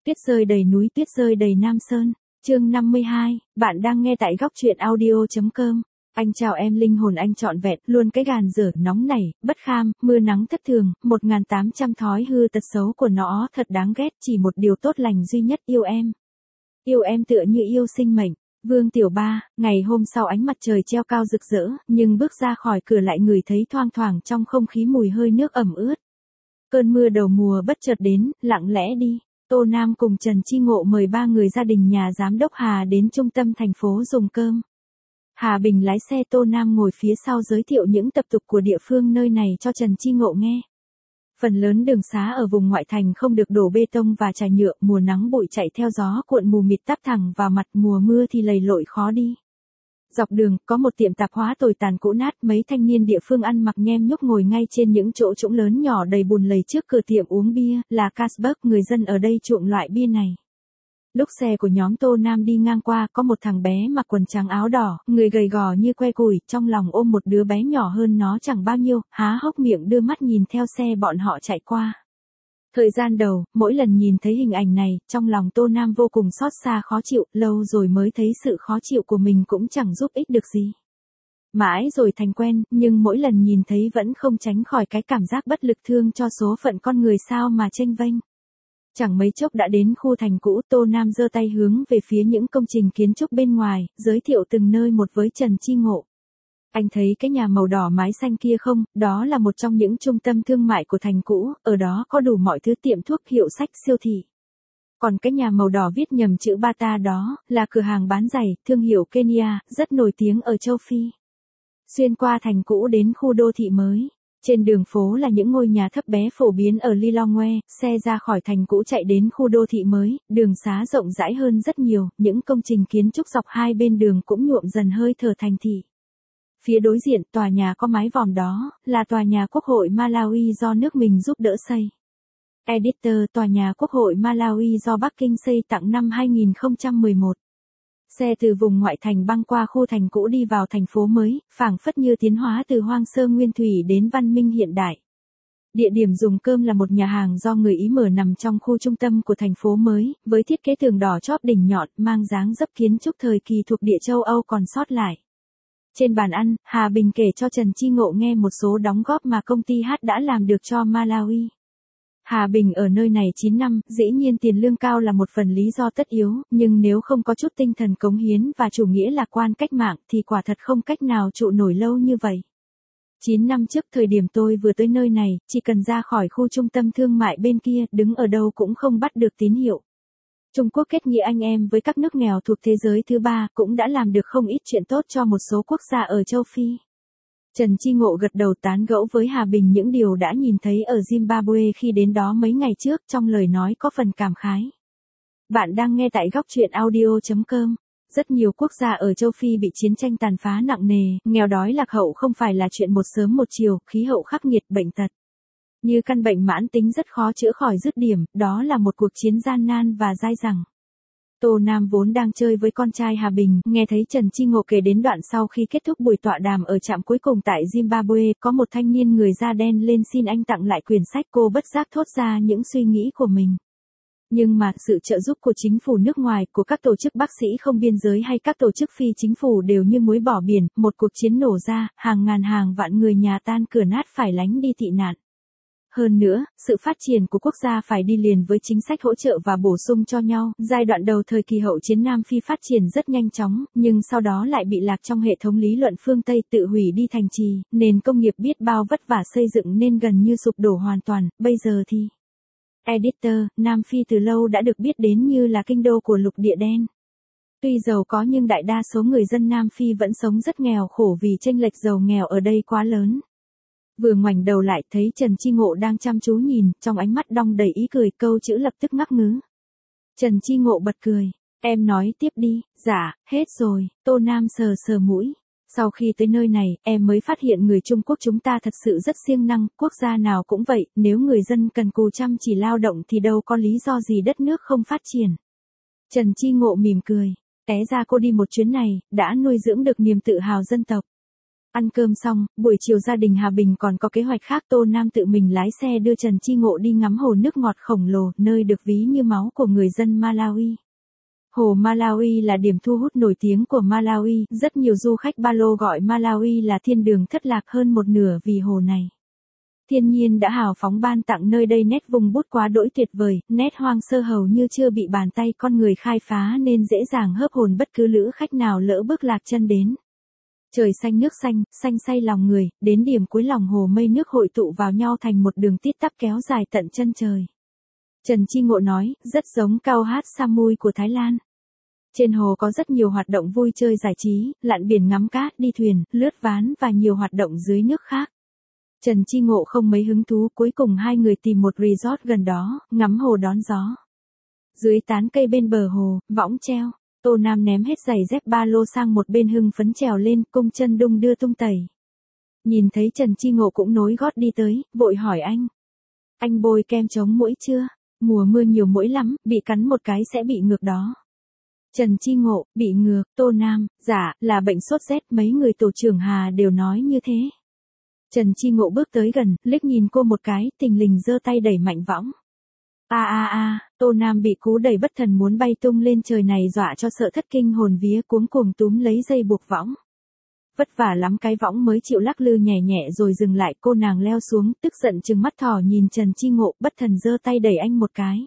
Tuyết rơi đầy núi, tuyết rơi đầy Nam Sơn. Chương 52, bạn đang nghe tại góc truyện audio.com. Anh chào em linh hồn anh trọn vẹn, luôn cái gàn dở, nóng nảy, bất kham, mưa nắng thất thường, 1800 thói hư tật xấu của nó thật đáng ghét, chỉ một điều tốt lành duy nhất yêu em. Yêu em tựa như yêu sinh mệnh. Vương Tiểu Ba, ngày hôm sau ánh mặt trời treo cao rực rỡ, nhưng bước ra khỏi cửa lại ngửi thấy thoang thoảng trong không khí mùi hơi nước ẩm ướt. Cơn mưa đầu mùa bất chợt đến, lặng lẽ đi. Tô Nam cùng Trần Chi Ngộ mời 3 người gia đình nhà giám đốc Hà đến trung tâm thành phố dùng cơm. Hà Bình lái xe, Tô Nam ngồi phía sau giới thiệu những tập tục của địa phương nơi này cho Trần Chi Ngộ nghe. Phần lớn đường xá ở vùng ngoại thành không được đổ bê tông và trải nhựa, mùa nắng bụi chạy theo gió cuộn mù mịt táp thẳng vào mặt, mùa mưa thì lầy lội khó đi. Dọc đường, có một tiệm tạp hóa tồi tàn cũ nát, mấy thanh niên địa phương ăn mặc nhem nhuốc ngồi ngay trên những chỗ trũng lớn nhỏ đầy bùn lầy trước cửa tiệm uống bia, là Carlsberg, người dân ở đây chuộng loại bia này. Lúc xe của nhóm Tô Nam đi ngang qua, có một thằng bé mặc quần trắng áo đỏ, người gầy gò như que củi, trong lòng ôm một đứa bé nhỏ hơn nó chẳng bao nhiêu, há hốc miệng đưa mắt nhìn theo xe bọn họ chạy qua. Thời gian đầu, mỗi lần nhìn thấy hình ảnh này, trong lòng Tô Nam vô cùng xót xa khó chịu, lâu rồi mới thấy sự khó chịu của mình cũng chẳng giúp ích được gì. Mãi rồi thành quen, nhưng mỗi lần nhìn thấy vẫn không tránh khỏi cái cảm giác bất lực thương cho số phận con người sao mà chênh vênh. Chẳng mấy chốc đã đến khu thành cũ, Tô Nam giơ tay hướng về phía những công trình kiến trúc bên ngoài, giới thiệu từng nơi một với Trần Chi Ngộ. Anh thấy cái nhà màu đỏ mái xanh kia không, đó là một trong những trung tâm thương mại của thành cũ, ở đó có đủ mọi thứ tiệm thuốc, hiệu sách, siêu thị. Còn cái nhà màu đỏ viết nhầm chữ Bata đó, là cửa hàng bán giày, thương hiệu Kenya, rất nổi tiếng ở châu Phi. Xuyên qua thành cũ đến khu đô thị mới. Trên đường phố là những ngôi nhà thấp bé phổ biến ở Lilongwe, xe ra khỏi thành cũ chạy đến khu đô thị mới, đường xá rộng rãi hơn rất nhiều, những công trình kiến trúc dọc hai bên đường cũng nhuộm dần hơi thở thành thị. Phía đối diện, tòa nhà có mái vòm đó, là tòa nhà Quốc hội Malawi do nước mình giúp đỡ xây. Editor, tòa nhà Quốc hội Malawi do Bắc Kinh xây tặng năm 2011. Xe từ vùng ngoại thành băng qua khu thành cũ đi vào thành phố mới, phảng phất như tiến hóa từ hoang sơ nguyên thủy đến văn minh hiện đại. Địa điểm dùng cơm là một nhà hàng do người Ý mở nằm trong khu trung tâm của thành phố mới, với thiết kế tường đỏ chóp đỉnh nhọn, mang dáng dấp kiến trúc thời kỳ thuộc địa châu Âu còn sót lại. Trên bàn ăn, Hà Bình kể cho Trần Chi Ngộ nghe một số đóng góp mà công ty H đã làm được cho Malawi. Hà Bình ở nơi này 9 năm, dĩ nhiên tiền lương cao là một phần lý do tất yếu, nhưng nếu không có chút tinh thần cống hiến và chủ nghĩa lạc quan cách mạng thì quả thật không cách nào trụ nổi lâu như vậy. 9 năm trước thời điểm tôi vừa tới nơi này, chỉ cần ra khỏi khu trung tâm thương mại bên kia, đứng ở đâu cũng không bắt được tín hiệu. Trung Quốc kết nghĩa anh em với các nước nghèo thuộc thế giới thứ ba cũng đã làm được không ít chuyện tốt cho một số quốc gia ở châu Phi. Trần Chi Ngộ gật đầu tán gẫu với Hà Bình những điều đã nhìn thấy ở Zimbabwe khi đến đó mấy ngày trước, trong lời nói có phần cảm khái. Bạn đang nghe tại góc truyện audio.com. Rất nhiều quốc gia ở châu Phi bị chiến tranh tàn phá nặng nề, nghèo đói lạc hậu không phải là chuyện một sớm một chiều, khí hậu khắc nghiệt, bệnh tật. Như căn bệnh mãn tính rất khó chữa khỏi dứt điểm, đó là một cuộc chiến gian nan và dai dẳng. Tô Nam vốn đang chơi với con trai Hà Bình, nghe thấy Trần Chi Ngộ kể đến đoạn sau khi kết thúc buổi tọa đàm ở trạm cuối cùng tại Zimbabwe, có một thanh niên người da đen lên xin anh tặng lại quyển sách, cô bất giác thốt ra những suy nghĩ của mình. Nhưng mà, sự trợ giúp của chính phủ nước ngoài, của các tổ chức bác sĩ không biên giới hay các tổ chức phi chính phủ đều như muối bỏ biển, một cuộc chiến nổ ra, hàng ngàn hàng vạn người nhà tan cửa nát phải lánh đi tị nạn. Hơn nữa, sự phát triển của quốc gia phải đi liền với chính sách hỗ trợ và bổ sung cho nhau. Giai đoạn đầu thời kỳ hậu chiến Nam Phi phát triển rất nhanh chóng, nhưng sau đó lại bị lạc trong hệ thống lý luận phương Tây, tự hủy đi thành trì, nền công nghiệp biết bao vất vả xây dựng nên gần như sụp đổ hoàn toàn, bây giờ thì. Editor, Nam Phi từ lâu đã được biết đến như là kinh đô của lục địa đen. Tuy giàu có nhưng đại đa số người dân Nam Phi vẫn sống rất nghèo khổ vì chênh lệch giàu nghèo ở đây quá lớn. Vừa ngoảnh đầu lại thấy Trần Chi Ngộ đang chăm chú nhìn, trong ánh mắt đong đầy ý cười, câu chữ lập tức ngắc ngứ. Trần Chi Ngộ bật cười, em nói tiếp đi. Dạ, hết rồi. Tô Nam sờ sờ mũi. Sau khi tới nơi này, em mới phát hiện người Trung Quốc chúng ta thật sự rất siêng năng, quốc gia nào cũng vậy, nếu người dân cần cù chăm chỉ lao động thì đâu có lý do gì đất nước không phát triển. Trần Chi Ngộ mỉm cười, té ra cô đi một chuyến này, đã nuôi dưỡng được niềm tự hào dân tộc. Ăn cơm xong, buổi chiều gia đình Hà Bình còn có kế hoạch khác. Tô Nam tự mình lái xe đưa Trần Chi Ngộ đi ngắm hồ nước ngọt khổng lồ, nơi được ví như máu của người dân Malawi. Hồ Malawi là điểm thu hút nổi tiếng của Malawi, rất nhiều du khách ba lô gọi Malawi là thiên đường thất lạc hơn một nửa vì hồ này. Thiên nhiên đã hào phóng ban tặng nơi đây nét vùng bút quá đỗi tuyệt vời, nét hoang sơ hầu như chưa bị bàn tay con người khai phá nên dễ dàng hớp hồn bất cứ lữ khách nào lỡ bước lạc chân đến. Trời xanh nước xanh, xanh say lòng người, đến điểm cuối lòng hồ mây nước hội tụ vào nhau thành một đường tít tắp kéo dài tận chân trời. Trần Chi Ngộ nói, rất giống Khao Hát Samui của Thái Lan. Trên hồ có rất nhiều hoạt động vui chơi giải trí, lặn biển ngắm cát, đi thuyền, lướt ván và nhiều hoạt động dưới nước khác. Trần Chi Ngộ không mấy hứng thú, cuối cùng hai người tìm một resort gần đó, ngắm hồ đón gió. Dưới tán cây bên bờ hồ, võng treo, Tô Nam ném hết giày dép ba lô sang một bên hưng phấn trèo lên, cung chân đung đưa tung tẩy. Nhìn thấy Trần Chi Ngộ cũng nối gót đi tới, vội hỏi anh. Anh bôi kem chống muỗi chưa? Mùa mưa nhiều muỗi lắm, bị cắn một cái sẽ bị ngược đó. Trần Chi Ngộ, bị ngược. Tô Nam, dạ, là bệnh sốt rét, mấy người tổ trưởng Hà đều nói như thế. Trần Chi Ngộ bước tới gần, liếc nhìn cô một cái, tình lình giơ tay đẩy mạnh võng. Tô Nam bị cú đẩy bất thần muốn bay tung lên trời này dọa cho sợ thất kinh hồn vía, cuống cuồng túm lấy dây buộc võng. Vất vả lắm cái võng mới chịu lắc lư nhẹ nhẹ rồi dừng lại, cô nàng leo xuống, tức giận trừng mắt thỏ nhìn Trần Chi Ngộ, bất thần giơ tay đẩy anh một cái.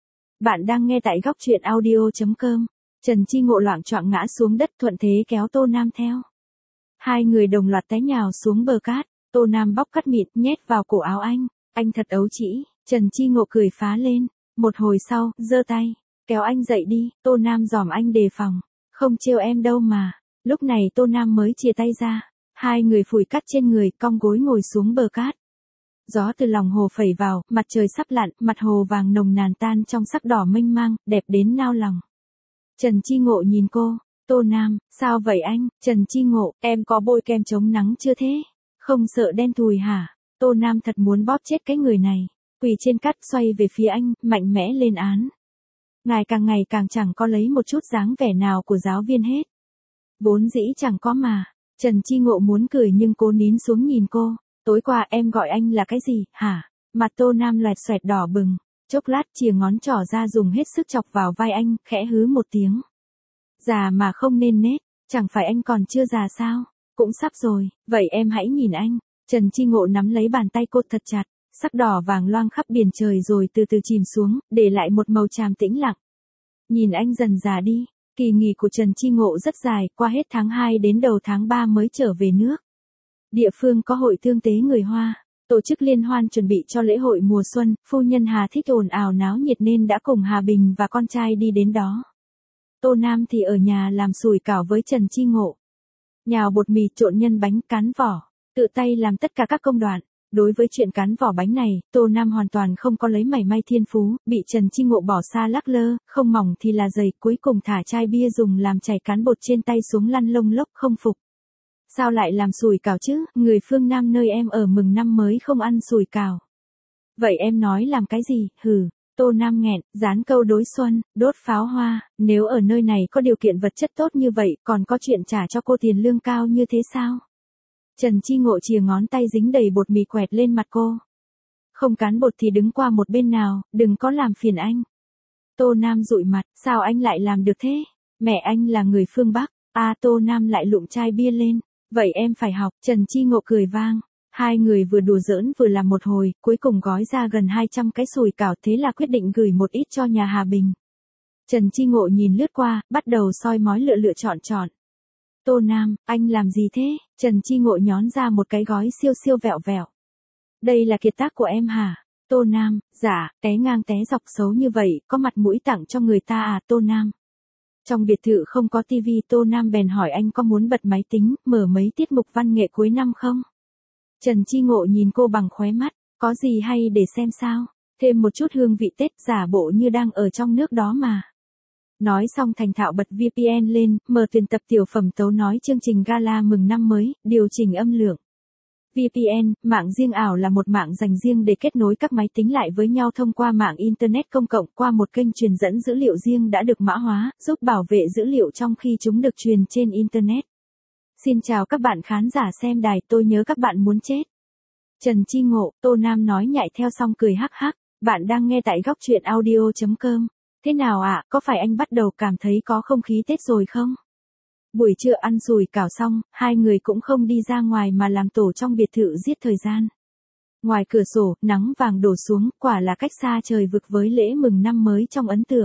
Bạn đang nghe tại góc truyện audio.com. Trần Chi Ngộ loạng choạng ngã xuống đất, thuận thế kéo Tô Nam theo. Hai người đồng loạt té nhào xuống bờ cát. Tô Nam bóc cắt mịn, nhét vào cổ áo anh thật ấu trĩ. Trần Chi Ngộ cười phá lên, một hồi sau, giơ tay, kéo anh dậy đi. Tô Nam giòm anh đề phòng, không trêu em đâu mà. Lúc này Tô Nam mới chia tay ra, hai người phủi cát trên người, cong gối ngồi xuống bờ cát. Gió từ lòng hồ phẩy vào, mặt trời sắp lặn, mặt hồ vàng nồng nàn tan trong sắc đỏ mênh mang, đẹp đến nao lòng. Trần Chi Ngộ nhìn cô, Tô Nam, sao vậy anh? Trần Chi Ngộ, em có bôi kem chống nắng chưa thế? Không sợ đen thùi hả? Tô Nam thật muốn bóp chết cái người này. Quỳ trên cát xoay về phía anh, mạnh mẽ lên án. Ngài càng chẳng có lấy một chút dáng vẻ nào của giáo viên hết. Vốn dĩ chẳng có mà. Trần Chi Ngộ muốn cười nhưng cố nín xuống nhìn cô. Tối qua em gọi anh là cái gì, hả? Mặt Tô Nam loẹt xoẹt đỏ bừng. Chốc lát chìa ngón trỏ ra dùng hết sức chọc vào vai anh, khẽ hứ một tiếng. Già mà không nên nết, chẳng phải anh còn chưa già sao? Cũng sắp rồi, vậy em hãy nhìn anh. Trần Chi Ngộ nắm lấy bàn tay cô thật chặt, sắc đỏ vàng loang khắp biển trời rồi từ từ chìm xuống, để lại một màu tràm tĩnh lặng. Nhìn anh dần già đi. Kỳ nghỉ của Trần Chi Ngộ rất dài, qua hết tháng 2 đến đầu tháng 3 mới trở về nước. Địa phương có hội thương tế người Hoa, tổ chức liên hoan chuẩn bị cho lễ hội mùa xuân, phu nhân Hà thích ồn ào náo nhiệt nên đã cùng Hà Bình và con trai đi đến đó. Tô Nam thì ở nhà làm sủi cảo với Trần Chi Ngộ. Nhào bột mì, trộn nhân bánh, cán vỏ, tự tay làm tất cả các công đoạn. Đối với chuyện cán vỏ bánh này, Tô Nam hoàn toàn không có lấy mảy may thiên phú, bị Trần Chi Ngộ bỏ xa lắc lơ, không mỏng thì là dày, cuối cùng thả chai bia dùng làm chảy cán bột trên tay xuống lăn lông lốc không phục. Sao lại làm sủi cảo chứ, người phương Nam nơi em ở mừng năm mới không ăn sủi cảo. Vậy em nói làm cái gì, hừ. Tô Nam nghẹn, dán câu đối xuân, đốt pháo hoa, nếu ở nơi này có điều kiện vật chất tốt như vậy, còn có chuyện trả cho cô tiền lương cao như thế sao? Trần Chi Ngộ chìa ngón tay dính đầy bột mì quẹt lên mặt cô. Không cán bột thì đứng qua một bên nào, đừng có làm phiền anh. Tô Nam dụi mặt, sao anh lại làm được thế? Mẹ anh là người phương Bắc. Tô Nam lại lụm chai bia lên. Vậy em phải học. Trần Chi Ngộ cười vang. Hai người vừa đùa giỡn vừa làm một hồi, cuối cùng gói ra gần 200 cái sủi cảo, thế là quyết định gửi một ít cho nhà Hà Bình. Trần Chi Ngộ nhìn lướt qua, bắt đầu soi mói lựa chọn. Tô Nam, anh làm gì thế? Trần Chi Ngộ nhón ra một cái gói siêu vẹo vẹo. Đây là kiệt tác của em hả? Tô Nam, dạ, té ngang té dọc xấu như vậy, có mặt mũi tặng cho người ta à? Tô Nam. Trong biệt thự không có tivi, Tô Nam bèn hỏi anh có muốn bật máy tính, mở mấy tiết mục văn nghệ cuối năm không? Trần Chi Ngộ nhìn cô bằng khóe mắt, có gì hay để xem sao? Thêm một chút hương vị Tết, giả bộ như đang ở trong nước đó mà. Nói xong thành thạo bật VPN lên, mở tuyển tập tiểu phẩm tấu nói chương trình gala mừng năm mới, điều chỉnh âm lượng. VPN, mạng riêng ảo là một mạng dành riêng để kết nối các máy tính lại với nhau thông qua mạng Internet công cộng qua một kênh truyền dẫn dữ liệu riêng đã được mã hóa, giúp bảo vệ dữ liệu trong khi chúng được truyền trên Internet. Xin chào các bạn khán giả xem đài, tôi nhớ các bạn muốn chết. Trần Chi Ngộ, Tô Nam nói nhại theo xong cười hắc hắc. Bạn đang nghe tại góc truyện audio.com. Thế nào ạ, có phải anh bắt đầu cảm thấy có không khí Tết rồi không? Buổi trưa ăn sủi cảo xong, hai người cũng không đi ra ngoài mà làm tổ trong biệt thự giết thời gian. Ngoài cửa sổ, nắng vàng đổ xuống, quả là cách xa trời vực với lễ mừng năm mới trong ấn tượng.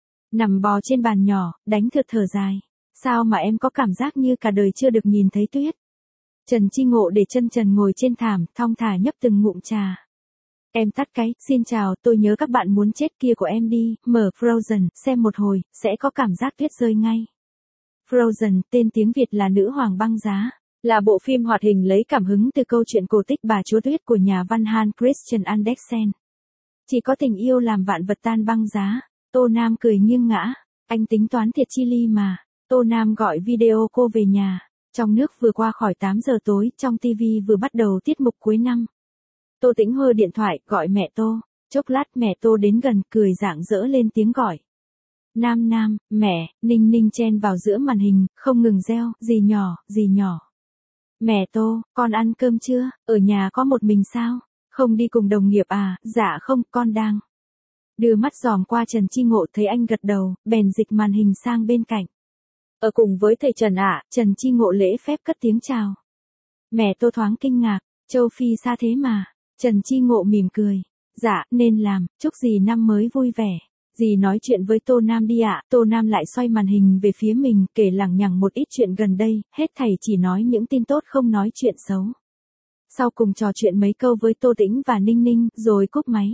Nằm bò trên bàn nhỏ, đánh thượt thở dài. Sao mà em có cảm giác như cả đời chưa được nhìn thấy tuyết? Trần Chi Ngộ để chân trần ngồi trên thảm, thong thả nhấp từng ngụm trà. Em tắt cái, xin chào, tôi nhớ các bạn muốn chết kia của em đi, mở Frozen, xem một hồi, sẽ có cảm giác tuyết rơi ngay. Frozen, tên tiếng Việt là Nữ Hoàng Băng Giá, là bộ phim hoạt hình lấy cảm hứng từ câu chuyện cổ tích Bà Chúa Tuyết của nhà văn Hans Christian Andersen. Chỉ có tình yêu làm vạn vật tan băng giá. Tô Nam cười nghiêng ngã, anh tính toán thiệt chi ly mà. Tô Nam gọi video cô về nhà. Trong nước vừa qua khỏi 8 giờ tối, trong TV vừa bắt đầu tiết mục cuối năm. Tô Tĩnh hơ điện thoại, gọi mẹ Tô. Chốc lát mẹ Tô đến gần, cười rạng rỡ lên tiếng gọi. Nam Nam, mẹ, Ninh Ninh chen vào giữa màn hình, không ngừng reo, gì nhỏ, gì nhỏ. Mẹ Tô, con ăn cơm chưa, ở nhà có một mình sao? Không đi cùng đồng nghiệp à, dạ không, con đang. Đưa mắt dòm qua Trần Chi Ngộ thấy anh gật đầu, bèn dịch màn hình sang bên cạnh. Ở cùng với thầy Trần ạ, Trần Chi Ngộ lễ phép cất tiếng chào. Mẹ Tô thoáng kinh ngạc, châu Phi xa thế mà. Trần Chi Ngộ mỉm cười. Dạ, nên làm, chúc dì năm mới vui vẻ. Dì nói chuyện với Tô Nam đi ạ. Tô Nam lại xoay màn hình về phía mình, kể lằng nhằng một ít chuyện gần đây, hết thầy chỉ nói những tin tốt không nói chuyện xấu. Sau cùng trò chuyện mấy câu với Tô Tĩnh và Ninh Ninh, rồi cúp máy.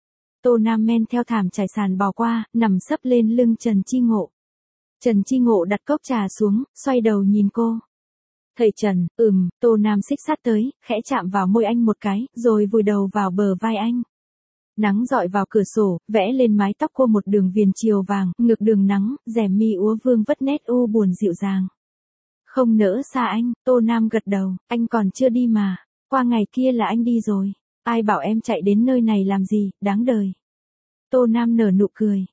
Tô Nam men theo thảm trải sàn bò qua, nằm sấp lên lưng Trần Chi Ngộ. Trần Chi Ngộ đặt cốc trà xuống, xoay đầu nhìn cô. Thầy Trần, Tô Nam xích sát tới, khẽ chạm vào môi anh một cái, rồi vùi đầu vào bờ vai anh. Nắng dọi vào cửa sổ, vẽ lên mái tóc cô một đường viền chiều vàng, ngược đường nắng, rèm mi úa vương vất nét u buồn dịu dàng. Không nỡ xa anh, Tô Nam gật đầu, anh còn chưa đi mà, qua ngày kia là anh đi rồi. Ai bảo em chạy đến nơi này làm gì, đáng đời. Tô Nam nở nụ cười.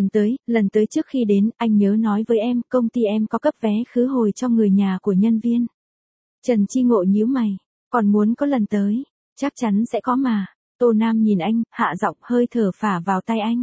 Lần tới trước khi đến, anh nhớ nói với em, công ty em có cấp vé khứ hồi cho người nhà của nhân viên. Trần Chi Ngộ nhíu mày, còn muốn có lần tới, chắc chắn sẽ có mà. Tô Nam nhìn anh, hạ giọng hơi thở phả vào tay anh.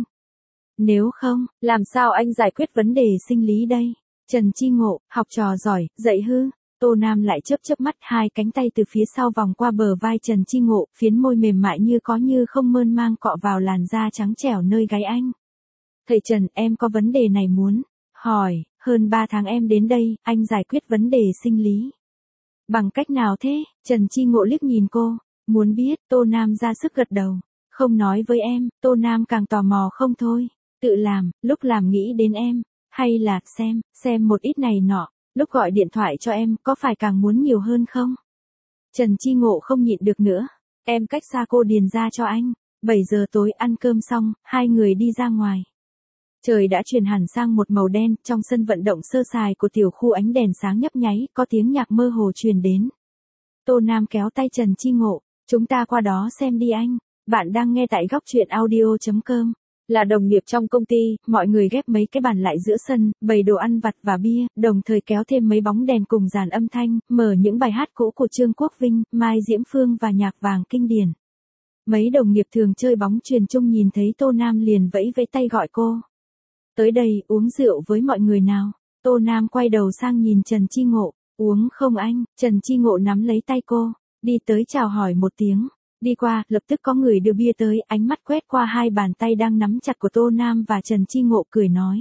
Nếu không, làm sao anh giải quyết vấn đề sinh lý đây? Trần Chi Ngộ, học trò giỏi, dạy hư. Tô Nam lại chớp mắt, hai cánh tay từ phía sau vòng qua bờ vai Trần Chi Ngộ, phiến môi mềm mại như có như không mơn mang cọ vào làn da trắng trẻo nơi gáy anh. Thầy Trần, em có vấn đề này muốn hỏi, hơn 3 tháng em đến đây, anh giải quyết vấn đề sinh lý. Bằng cách nào thế? Trần Chi Ngộ liếc nhìn cô, muốn biết. Tô Nam ra sức gật đầu. Không nói với em. Tô Nam càng tò mò không thôi. Tự làm, lúc làm nghĩ đến em, hay là xem một ít này nọ, lúc gọi điện thoại cho em, có phải càng muốn nhiều hơn không? Trần Chi Ngộ không nhịn được nữa. Em cách xa cô điền ra cho anh. 7 giờ tối ăn cơm xong, hai người đi ra ngoài. Trời đã chuyển hẳn sang một màu đen, trong sân vận động sơ sài của tiểu khu ánh đèn sáng nhấp nháy, có tiếng nhạc mơ hồ truyền đến. Tô Nam kéo tay Trần Chi Ngộ, chúng ta qua đó xem đi anh. Bạn đang nghe tại góc truyện audio.com. Là đồng nghiệp trong công ty, mọi người ghép mấy cái bàn lại giữa sân, bày đồ ăn vặt và bia, đồng thời kéo thêm mấy bóng đèn cùng dàn âm thanh, mở những bài hát cũ của Trương Quốc Vinh, Mai Diễm Phương và nhạc vàng kinh điển. Mấy đồng nghiệp thường chơi bóng chuyền chung nhìn thấy Tô Nam liền vẫy vẫy tay gọi cô. Tới đây, uống rượu với mọi người nào. Tô Nam quay đầu sang nhìn Trần Chi Ngộ. Uống không anh? Trần Chi Ngộ nắm lấy tay cô, đi tới chào hỏi một tiếng. Đi qua, lập tức có người đưa bia tới, ánh mắt quét qua hai bàn tay đang nắm chặt của Tô Nam và Trần Chi Ngộ cười nói.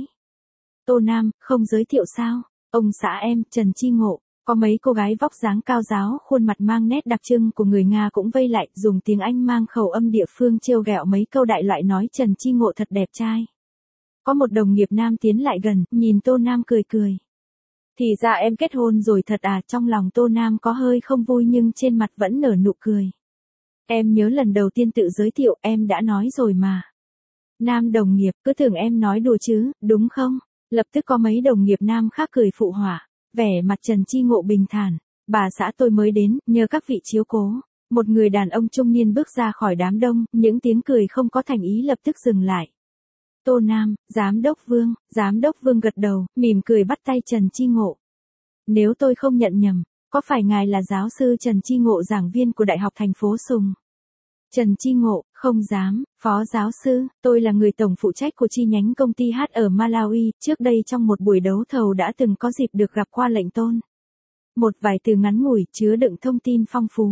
Tô Nam, không giới thiệu sao? Ông xã em, Trần Chi Ngộ. Có mấy cô gái vóc dáng cao ráo, khuôn mặt mang nét đặc trưng của người Nga cũng vây lại, dùng tiếng Anh mang khẩu âm địa phương trêu ghẹo mấy câu đại loại nói Trần Chi Ngộ thật đẹp trai. Có một đồng nghiệp nam tiến lại gần, nhìn Tô Nam cười cười. Thì ra em kết hôn rồi thật à? Trong lòng Tô Nam có hơi không vui nhưng trên mặt vẫn nở nụ cười. Em nhớ lần đầu tiên tự giới thiệu em đã nói rồi mà. Nam đồng nghiệp, cứ tưởng em nói đùa chứ, đúng không? Lập tức có mấy đồng nghiệp nam khác cười phụ họa. Vẻ mặt Trần Chi Ngộ bình thản. Bà xã tôi mới đến, nhờ các vị chiếu cố. Một người đàn ông trung niên bước ra khỏi đám đông, những tiếng cười không có thành ý lập tức dừng lại. Tô Nam, Giám đốc Vương gật đầu, mỉm cười bắt tay Trần Chi Ngộ. Nếu tôi không nhận nhầm, có phải ngài là giáo sư Trần Chi Ngộ, giảng viên của Đại học thành phố Sùng? Trần Chi Ngộ, không dám, phó giáo sư, tôi là người tổng phụ trách của chi nhánh công ty H ở Malawi, trước đây trong một buổi đấu thầu đã từng có dịp được gặp qua lệnh tôn. Một vài từ ngắn ngủi chứa đựng thông tin phong phú.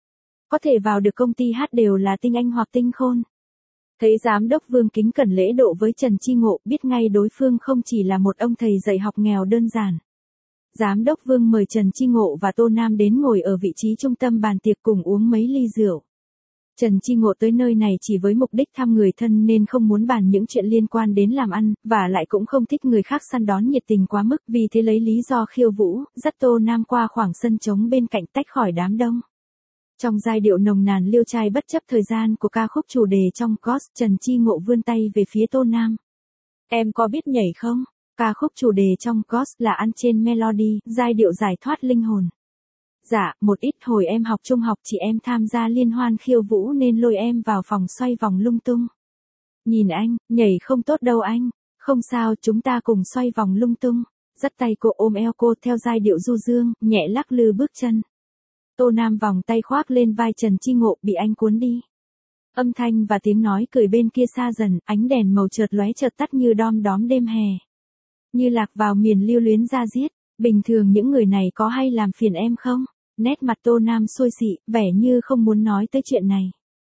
Có thể vào được công ty H đều là tinh anh hoặc tinh khôn. Thấy giám đốc Vương kính cẩn lễ độ với Trần Chi Ngộ, biết ngay đối phương không chỉ là một ông thầy dạy học nghèo đơn giản. Giám đốc Vương mời Trần Chi Ngộ và Tô Nam đến ngồi ở vị trí trung tâm bàn tiệc cùng uống mấy ly rượu. Trần Chi Ngộ tới nơi này chỉ với mục đích thăm người thân nên không muốn bàn những chuyện liên quan đến làm ăn, và lại cũng không thích người khác săn đón nhiệt tình quá mức, vì thế lấy lý do khiêu vũ, dắt Tô Nam qua khoảng sân trống bên cạnh tách khỏi đám đông. Trong giai điệu nồng nàn liêu trai bất chấp thời gian của ca khúc chủ đề trong Ghost, Trần Chi Ngộ vươn tay về phía Tô Nam. Em có biết nhảy không? Ca khúc chủ đề trong Ghost là ăn trên melody, giai điệu giải thoát linh hồn. Dạ, một ít hồi em học trung học chị em tham gia liên hoan khiêu vũ nên lôi em vào phòng xoay vòng lung tung. Nhìn anh, nhảy không tốt đâu anh. Không sao, chúng ta cùng xoay vòng lung tung. Dắt tay cô ôm eo cô theo giai điệu du dương, nhẹ lắc lư bước chân. Tô Nam vòng tay khoác lên vai Trần Chi Ngộ, bị anh cuốn đi. Âm thanh và tiếng nói cười bên kia xa dần, ánh đèn màu chợt lóe chợt tắt như đom đóm đêm hè. Như lạc vào miền lưu luyến da diết. Bình thường những người này có hay làm phiền em không? Nét mặt Tô Nam xuôi xị, vẻ như không muốn nói tới chuyện này.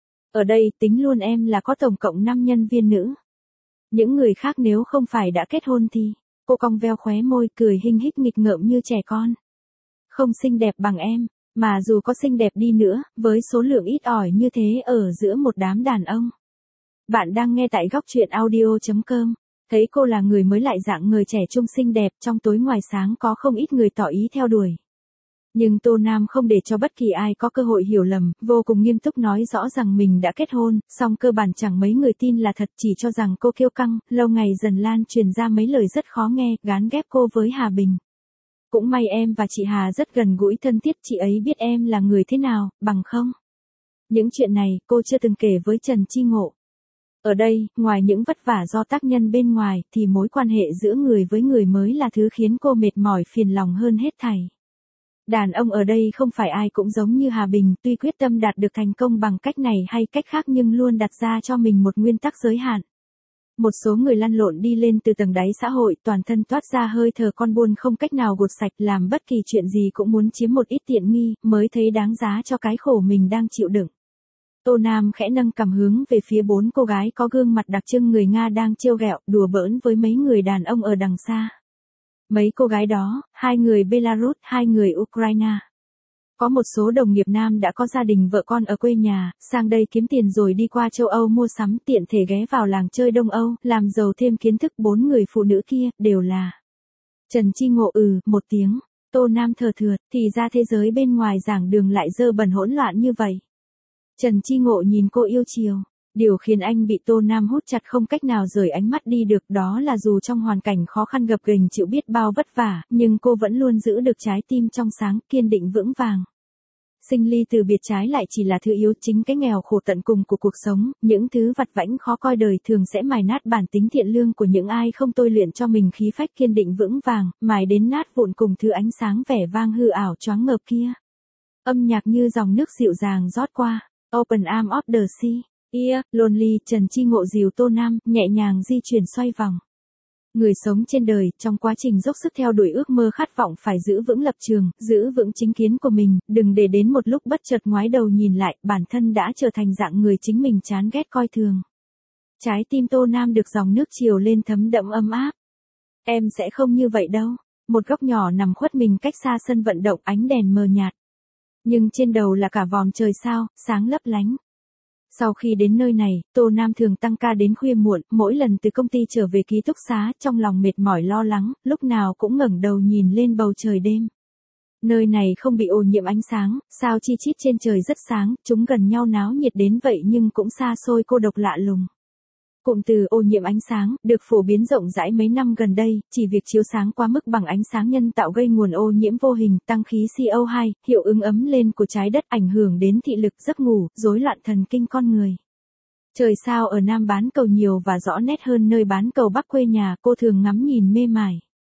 Ở đây tính luôn em là có tổng cộng 5 nhân viên nữ. Những người khác nếu không phải đã kết hôn thì... Cô cong veo khóe môi cười hinh hích nghịch ngợm như trẻ con. Không xinh đẹp bằng em, mà dù có xinh đẹp đi nữa, với số lượng ít ỏi như thế ở giữa một đám đàn ông. Bạn đang nghe tại góc truyện audio.com. Thấy cô là người mới lại dạng người trẻ trung xinh đẹp, trong tối ngoài sáng có không ít người tỏ ý theo đuổi. Nhưng Tô Nam không để cho bất kỳ ai có cơ hội hiểu lầm, vô cùng nghiêm túc nói rõ rằng mình đã kết hôn, song cơ bản chẳng mấy người tin là thật, chỉ cho rằng cô kiêu căng, lâu ngày dần lan truyền ra mấy lời rất khó nghe, gán ghép cô với Hà Bình. Cũng may em và chị Hà rất gần gũi thân thiết, chị ấy biết em là người thế nào, bằng không? Những chuyện này, cô chưa từng kể với Trần Chi Ngộ. Ở đây, ngoài những vất vả do tác nhân bên ngoài, thì mối quan hệ giữa người với người mới là thứ khiến cô mệt mỏi phiền lòng hơn hết thảy. Đàn ông ở đây không phải ai cũng giống như Hà Bình, tuy quyết tâm đạt được thành công bằng cách này hay cách khác nhưng luôn đặt ra cho mình một nguyên tắc giới hạn. Một số người lăn lộn đi lên từ tầng đáy xã hội, toàn thân toát ra hơi thở con buôn không cách nào gột sạch, làm bất kỳ chuyện gì cũng muốn chiếm một ít tiện nghi, mới thấy đáng giá cho cái khổ mình đang chịu đựng. Tô Nam khẽ nâng cằm hướng về phía 4 cô gái có gương mặt đặc trưng người Nga đang trêu ghẹo, đùa bỡn với mấy người đàn ông ở đằng xa. Mấy cô gái đó, 2 người Belarus, 2 người Ukraine. Có một số đồng nghiệp nam đã có gia đình vợ con ở quê nhà, sang đây kiếm tiền rồi đi qua châu Âu mua sắm, tiện thể ghé vào làng chơi Đông Âu, làm giàu thêm kiến thức. 4 người phụ nữ kia, đều là Trần Chi Ngộ. Một tiếng. Tô Nam thờ thượt, thì ra thế giới bên ngoài giảng đường lại dơ bẩn hỗn loạn như vậy. Trần Chi Ngộ nhìn cô yêu chiều. Điều khiến anh bị Tô Nam hút chặt không cách nào rời ánh mắt đi được đó là dù trong hoàn cảnh khó khăn gập ghềnh chịu biết bao vất vả, nhưng cô vẫn luôn giữ được trái tim trong sáng, kiên định vững vàng. Sinh ly từ biệt trái lại chỉ là thứ yếu, chính cái nghèo khổ tận cùng của cuộc sống, những thứ vặt vãnh khó coi đời thường sẽ mài nát bản tính thiện lương của những ai không tôi luyện cho mình khí phách kiên định vững vàng, mài đến nát vụn cùng thứ ánh sáng vẻ vang hư ảo choáng ngợp kia. Âm nhạc như dòng nước dịu dàng rót qua. Open Arm of the Sea. Lonely, Trần Chi Ngộ dìu Tô Nam, nhẹ nhàng di chuyển xoay vòng. Người sống trên đời, trong quá trình dốc sức theo đuổi ước mơ khát vọng phải giữ vững lập trường, giữ vững chính kiến của mình, đừng để đến một lúc bất chợt ngoái đầu nhìn lại, bản thân đã trở thành dạng người chính mình chán ghét coi thường. Trái tim Tô Nam được dòng nước chiều lên thấm đẫm ấm áp. Em sẽ không như vậy đâu. Một góc nhỏ nằm khuất mình cách xa sân vận động, ánh đèn mờ nhạt. Nhưng trên đầu là cả vòm trời sao, sáng lấp lánh. Sau khi đến nơi này, Tô Nam thường tăng ca đến khuya muộn, mỗi lần từ công ty trở về ký túc xá, trong lòng mệt mỏi lo lắng, lúc nào cũng ngẩng đầu nhìn lên bầu trời đêm. Nơi này không bị ô nhiễm ánh sáng, sao chi chít trên trời rất sáng, chúng gần nhau náo nhiệt đến vậy nhưng cũng xa xôi cô độc lạ lùng. Cụm từ ô nhiễm ánh sáng được phổ biến rộng rãi mấy năm gần đây, chỉ việc chiếu sáng quá mức bằng ánh sáng nhân tạo gây nguồn ô nhiễm vô hình, tăng khí CO2, hiệu ứng ấm lên của trái đất, ảnh hưởng đến thị lực, giấc ngủ, rối loạn thần kinh con người. Trời sao ở Nam bán cầu nhiều và rõ nét hơn nơi bán cầu Bắc quê nhà, cô thường ngắm nhìn mê mải.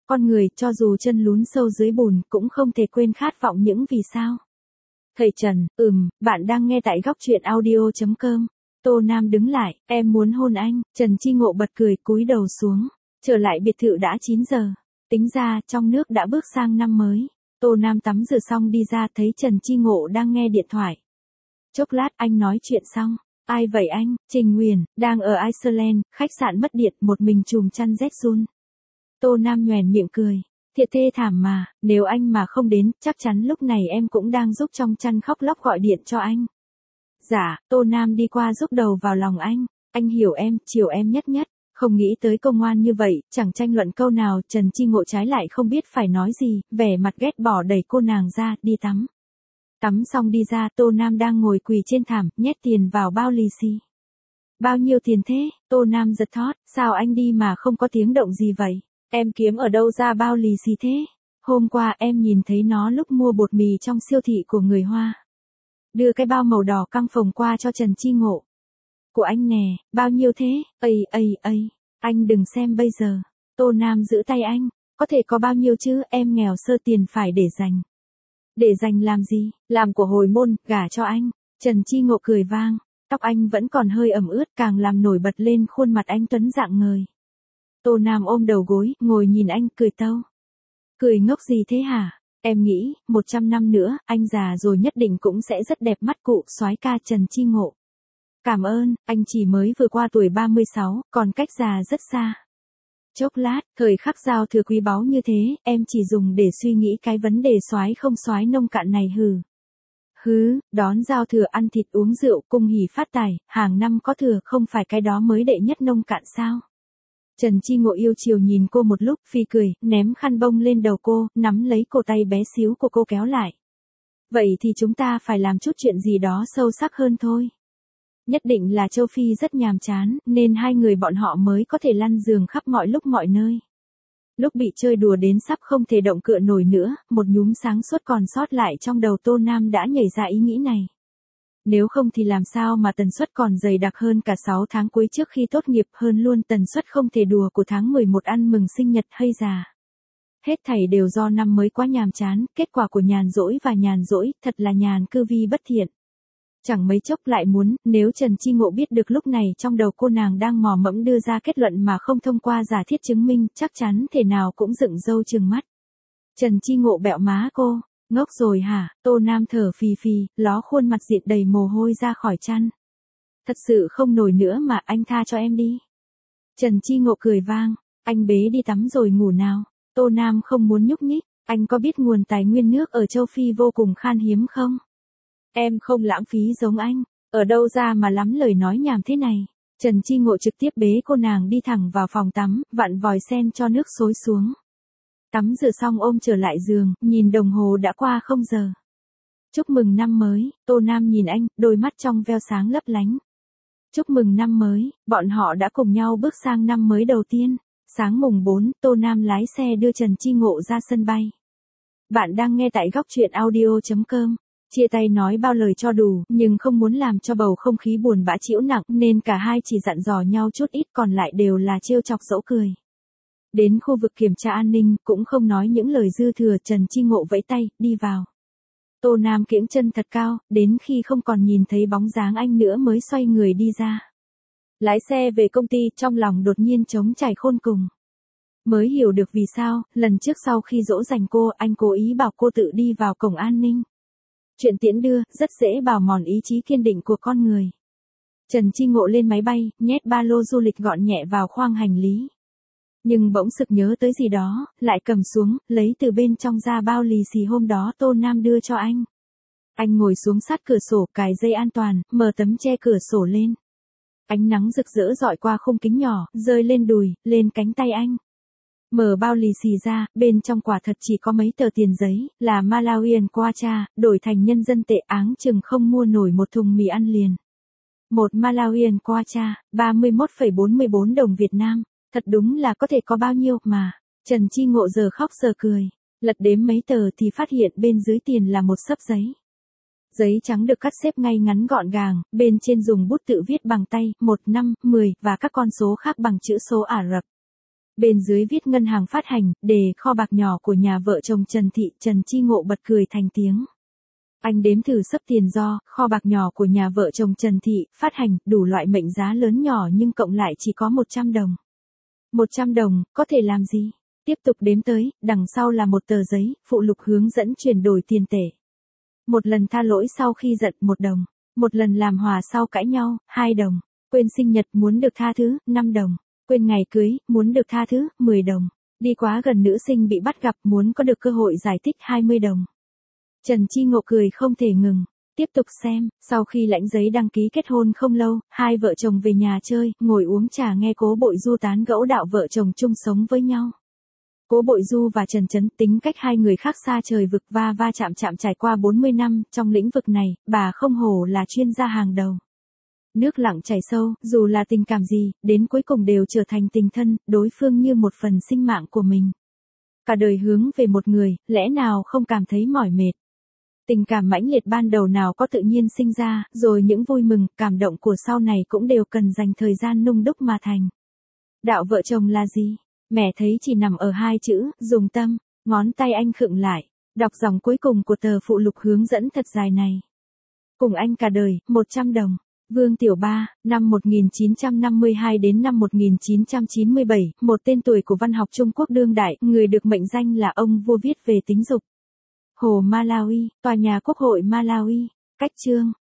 Con người cho dù chân lún sâu dưới bùn cũng không thể quên khát vọng những vì sao. Thầy Trần, bạn đang nghe tại góc truyện audio.com. Tô Nam đứng lại, em muốn hôn anh. Trần Chi Ngộ bật cười cúi đầu xuống. Trở lại biệt thự đã 9 giờ. Tính ra trong nước đã bước sang năm mới. Tô Nam tắm rửa xong đi ra thấy Trần Chi Ngộ đang nghe điện thoại. Chốc lát anh nói chuyện xong. Ai vậy anh? Trình Nguyền, đang ở Iceland, khách sạn mất điện, một mình chùm chăn rét run. Tô Nam nhoẻn miệng cười. Thiệt thê thảm mà, nếu anh mà không đến, chắc chắn lúc này em cũng đang giúp trong chăn khóc lóc gọi điện cho anh. Dạ, Tô Nam đi qua giúp đầu vào lòng anh hiểu em, chiều em nhất nhất. Không nghĩ tới công ngoan như vậy, chẳng tranh luận câu nào, Trần Chi Ngộ trái lại không biết phải nói gì, vẻ mặt ghét bỏ đẩy cô nàng ra, đi tắm. Tắm xong đi ra, Tô Nam đang ngồi quỳ trên thảm, nhét tiền vào bao lì xì. Bao nhiêu tiền thế? Tô Nam giật thót, sao anh đi mà không có tiếng động gì vậy? Em kiếm ở đâu ra bao lì xì thế? Hôm qua em nhìn thấy nó lúc mua bột mì trong siêu thị của người Hoa. Đưa cái bao màu đỏ căng phồng qua cho Trần Chi Ngộ. Của anh nè, bao nhiêu thế? Anh đừng xem bây giờ. Tô Nam giữ tay anh. Có thể có bao nhiêu chứ, em nghèo sơ tiền phải để dành. Để dành làm gì? Làm của hồi môn, gả cho anh. Trần Chi Ngộ cười vang. Tóc anh vẫn còn hơi ẩm ướt càng làm nổi bật lên khuôn mặt anh tuấn dạng ngời. Tô Nam ôm đầu gối, ngồi nhìn anh, cười tâu. Cười ngốc gì thế hả? Em nghĩ, 100 năm nữa, anh già rồi nhất định cũng sẽ rất đẹp mắt cụ soái ca Trần Chi Ngộ. Cảm ơn, anh chỉ mới vừa qua tuổi 36, còn cách già rất xa. Chốc lát, thời khắc giao thừa quý báu như thế, em chỉ dùng để suy nghĩ cái vấn đề soái không soái nông cạn này đón giao thừa ăn thịt uống rượu, cung hỉ phát tài, hàng năm có thừa không phải cái đó mới đệ nhất nông cạn sao? Trần Chi Ngộ yêu chiều nhìn cô một lúc, phi cười, ném khăn bông lên đầu cô, nắm lấy cổ tay bé xíu của cô kéo lại. Vậy thì chúng ta phải làm chút chuyện gì đó sâu sắc hơn thôi. Nhất định là Châu Phi rất nhàm chán, nên hai người bọn họ mới có thể lăn giường khắp mọi lúc mọi nơi. Lúc bị chơi đùa đến sắp không thể động cựa nổi nữa, một nhúm sáng suốt còn sót lại trong đầu Tô Nam đã nhảy ra ý nghĩ này. Nếu không thì làm sao mà tần suất còn dày đặc hơn cả 6 tháng cuối trước khi tốt nghiệp, hơn luôn tần suất không thể đùa của tháng 11 ăn mừng sinh nhật hay già. Hết thảy đều do năm mới quá nhàm chán, kết quả của nhàn rỗi và nhàn rỗi, thật là nhàn cư vi bất thiện. Chẳng mấy chốc lại muốn, nếu Trần Chi Ngộ biết được lúc này trong đầu cô nàng đang mò mẫm đưa ra kết luận mà không thông qua giả thiết chứng minh, chắc chắn thể nào cũng dựng râu trừng mắt. Trần Chi Ngộ bẹo má cô. Ngốc rồi hả? Tô Nam thở phì phì, ló khuôn mặt diện đầy mồ hôi ra khỏi chăn. Thật sự không nổi nữa mà, anh tha cho em đi. Trần Chi Ngộ cười vang, anh bế đi tắm rồi ngủ nào. Tô Nam không muốn nhúc nhích, anh có biết nguồn tài nguyên nước ở châu Phi vô cùng khan hiếm không? Em không lãng phí giống anh, ở đâu ra mà lắm lời nói nhảm thế này. Trần Chi Ngộ trực tiếp bế cô nàng đi thẳng vào phòng tắm, vặn vòi sen cho nước xối xuống. Tắm rửa xong ôm trở lại giường, nhìn đồng hồ đã qua 0 giờ. Chúc mừng năm mới, Tô Nam nhìn anh, đôi mắt trong veo sáng lấp lánh. Chúc mừng năm mới, bọn họ đã cùng nhau bước sang năm mới đầu tiên. Sáng mùng 4, Tô Nam lái xe đưa Trần Chi Ngộ ra sân bay. Bạn đang nghe tại góc truyện audio.com. Chia tay nói bao lời cho đủ, nhưng không muốn làm cho bầu không khí buồn bã trĩu nặng, nên cả hai chỉ dặn dò nhau chút ít, còn lại đều là trêu chọc dỗ cười. Đến khu vực kiểm tra an ninh, cũng không nói những lời dư thừa, Trần Chi Ngộ vẫy tay, đi vào. Tô Nam kiễng chân thật cao, đến khi không còn nhìn thấy bóng dáng anh nữa mới xoay người đi ra. Lái xe về công ty, trong lòng đột nhiên trống trải khôn cùng. Mới hiểu được vì sao, lần trước sau khi dỗ dành cô, anh cố ý bảo cô tự đi vào cổng an ninh. Chuyện tiễn đưa, rất dễ bào mòn ý chí kiên định của con người. Trần Chi Ngộ lên máy bay, nhét ba lô du lịch gọn nhẹ vào khoang hành lý. Nhưng bỗng sực nhớ tới gì đó, lại cầm xuống, lấy từ bên trong ra bao lì xì hôm đó Tô Nam đưa cho anh. Anh ngồi xuống sát cửa sổ, cài dây an toàn, mở tấm che cửa sổ lên. Ánh nắng rực rỡ rọi qua khung kính nhỏ, rơi lên đùi, lên cánh tay anh. Mở bao lì xì ra, bên trong quả thật chỉ có mấy tờ tiền giấy, là Malawian Kwacha, đổi thành nhân dân tệ áng chừng không mua nổi một thùng mì ăn liền. Một Malawian Kwacha, 31,44 đồng Việt Nam. Thật đúng là có thể có bao nhiêu mà. Trần Chi Ngộ giờ khóc giờ cười. Lật đếm mấy tờ thì phát hiện bên dưới tiền là một xấp giấy. Giấy trắng được cắt xếp ngay ngắn gọn gàng, bên trên dùng bút tự viết bằng tay, 1, 5, 10 và các con số khác bằng chữ số Ả Rập. Bên dưới viết ngân hàng phát hành, đề kho bạc nhỏ của nhà vợ chồng Trần Thị, Trần Chi Ngộ bật cười thành tiếng. Anh đếm thử xấp tiền do, kho bạc nhỏ của nhà vợ chồng Trần Thị, phát hành, đủ loại mệnh giá lớn nhỏ nhưng cộng lại chỉ có 100 đồng. 100 đồng, có thể làm gì? Tiếp tục đếm tới, đằng sau là một tờ giấy, phụ lục hướng dẫn chuyển đổi tiền tệ. Một lần tha lỗi sau khi giận 1 đồng. Một lần làm hòa sau cãi nhau, 2 đồng. Quên sinh nhật muốn được tha thứ, 5 đồng. Quên ngày cưới, muốn được tha thứ, 10 đồng. Đi quá gần nữ sinh bị bắt gặp muốn có được cơ hội giải thích 20 đồng. Trần Chi Ngộ cười không thể ngừng. Tiếp tục xem, sau khi lãnh giấy đăng ký kết hôn không lâu, hai vợ chồng về nhà chơi, ngồi uống trà nghe Cố Bội Du tán gẫu đạo vợ chồng chung sống với nhau. Cố Bội Du và Trần Chấn tính cách hai người khác xa trời vực va chạm trải qua 40 năm, trong lĩnh vực này, bà không hổ là chuyên gia hàng đầu. Nước lặng chảy sâu, dù là tình cảm gì, đến cuối cùng đều trở thành tình thân, đối phương như một phần sinh mạng của mình. Cả đời hướng về một người, lẽ nào không cảm thấy mỏi mệt. Tình cảm mãnh liệt ban đầu nào có tự nhiên sinh ra, rồi những vui mừng, cảm động của sau này cũng đều cần dành thời gian nung đúc mà thành. Đạo vợ chồng là gì? Mẹ thấy chỉ nằm ở hai chữ, dùng tâm. Ngón tay anh khựng lại, đọc dòng cuối cùng của tờ phụ lục hướng dẫn thật dài này. Cùng anh cả đời, 100 đồng. Vương Tiểu Ba, năm 1952 đến năm 1997, một tên tuổi của văn học Trung Quốc đương đại, người được mệnh danh là ông vua viết về tính dục. Hồ Malawi, tòa nhà Quốc hội Malawi, cách chương.